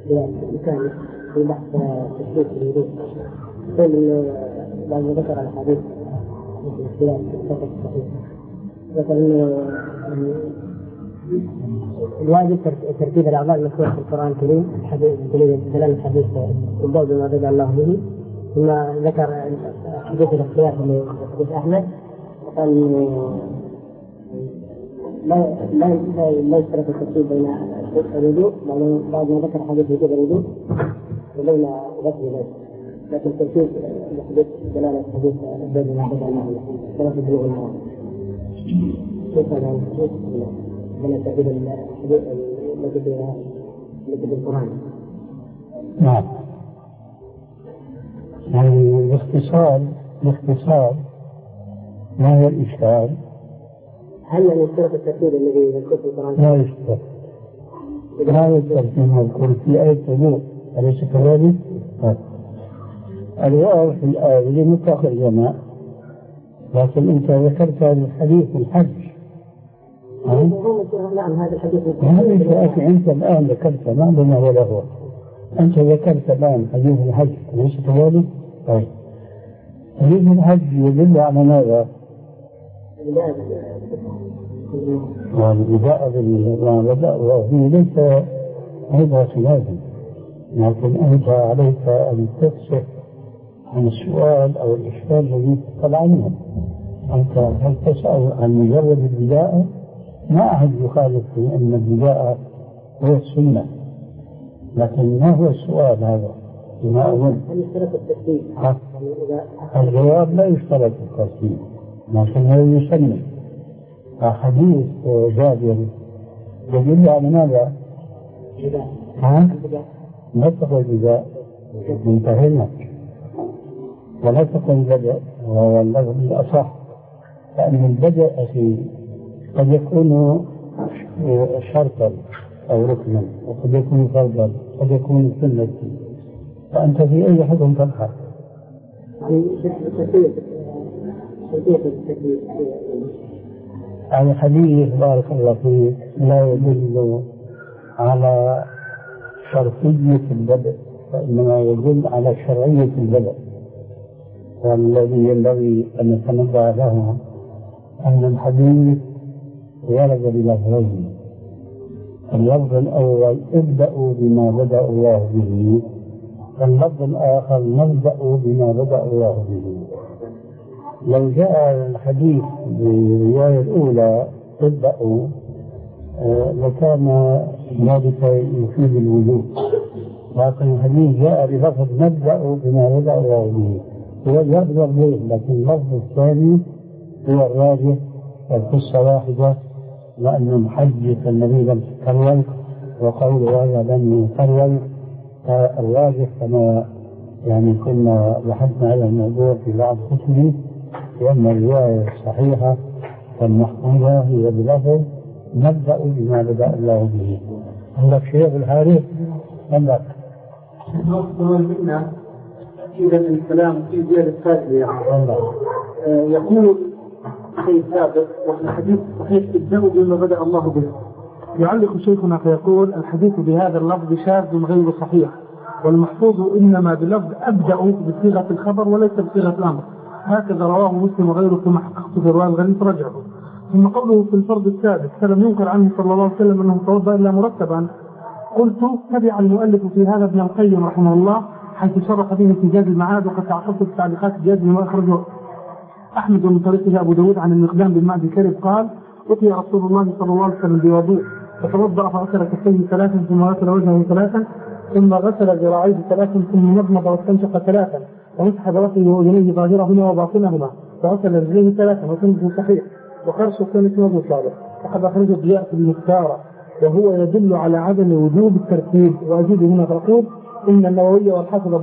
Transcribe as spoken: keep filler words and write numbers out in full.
مثال في بحث تثبيت الوجود يقول بعد ما ذكر الحديث مثل الخلاف في الصحة الصحيح ذكر أنه الواجب ترتيب الأعضاء المذكورة في القرآن الكريم دليل دلالة الحديث والضوء بما بدأ الله به. ثم ذكر حديث الاختلاف من حديث أحمد وقال لا لا لا يشترك الترتيب بين الوضوء بعد ما ذكر حديث وجوب الوضوء وبين غسل اليدين، لكن ترتيب حديث دلالة حديث بين ما بدأ الله به ثلاثة بلوغ المرأة. كيف هذا الحديث بين ترتيب الحديث التي التي بالقرآن؟ نعم. يعني باختصار باختصار ما هو الإشكال؟ هل يشترط الترتيب الذي يذكر في القرآن؟ لا يشترط. هذا الترتيب مذكور في آية الوضوء أليس كذلك؟ الواو في الآية مطلق الجماع، لكن أنت ذكرت هذا الحديث في الحج. نعم هذا الحديث. يا أخي أنت الآن ذكرت ما بين ولا هو. أنت ذكرت الآن حديث الحج أليس كذلك؟ طيب. حديث الحج يدل على ماذا؟ والبداء بالبداء وهي ليس هذا خلافا، لكن أنت عليك أن تكشف عن السؤال أو الإشكال الذي تسأل عنه. أنت هل تسأل عن مجرد البداء؟ ما أحد يخالف في أن البداء هو السنة، لكن ما هو السؤال هذا؟ بما أظن هل يشترط الترتيب؟ الجواب لا يشترط الترتيب، لكن هو يسمى. حديث جابر يدل على ماذا؟ ها؟ لا تقل بداء انتهينا، ولا تقل بدء وهو اللفظ الأصح، لأن البدء في قد يكون شرطا أو ركنا، وقد يكون فرضا، قد يكون سنة، فأنت في أي حكم تبحث؟ على حديث بارك الله فيك لا يدل على شرطية البدء، وإنما يدل على شرعية البدء. والذي ينبغي أن نتنبه له أن الحديث ورد بلفظين: اللفظ الأول ابدأوا بما بدأ الله به، واللفظ الآخر نبدأ بما بدأ الله به. لو جاء الحديث بالرواية الأولى ابدأوا لكان ذلك يفيد الوجوب، لكن الحديث جاء بلفظ نبدأ بما بدأ الله به، هو يبدأ به، لكن اللفظ الثاني هو الراجح والقصة واحدة، لأن الحج النبي لم يتكرر وقول هذا لم يتكرر، فالراجح كما يعني كنا بحثنا على الموضوع في بعض كتبه، لأن الرواية الصحيحة والمحفوظة هي بلفظ نبدأ بما بدأ الله به. عندك شيء بالحارث؟ عندك إذا الكلام في زيادة فائدة يقول شيء سابق وفي الحديث صحيح ابدأوا بما بدأ الله به. يعلق شيخنا فيقول الحديث بهذا اللفظ شاذ غير صحيح، والمحفوظ إنما بلفظ أبدأوا بصيغة الخبر وليس بصيغة الأمر، هكذا رواه مسلم وغيره كما حققت في رواية الغريب رجعه. ثم قوله في الفرض السادس فلم ينكر عنه صلى الله عليه وسلم أنه توضأ إلا مرتبا. قلت تبع المؤلف في هذا ابن القيم رحمه الله حيث شرح به في زاد المعاد، وقد تعقبت التعليقات جاد ما أخرجه أحمد من طريقه أبو داود عن المقدام بن معدي كرب قال: أتي رسول الله صلى الله عليه وسلم بوضوء فتوضأ فغسل كفيه ثلاثا ثم غسل وجهه ثلاثا ثم غسل ذراعيه ثلاثا ثم مضمض واستنشق ثلاثا ومسح برأسه وأذنيه ظاهرهما وباطنهما وغسل رجليه ثلاثا وسنده صحيح وخرشه كانت موضوع صالح. وقد أخرجه ضياء في المختارة وهو يدل على عدم وجوب الترتيب. وأزيد هنا فأقول إن النووي والحافظ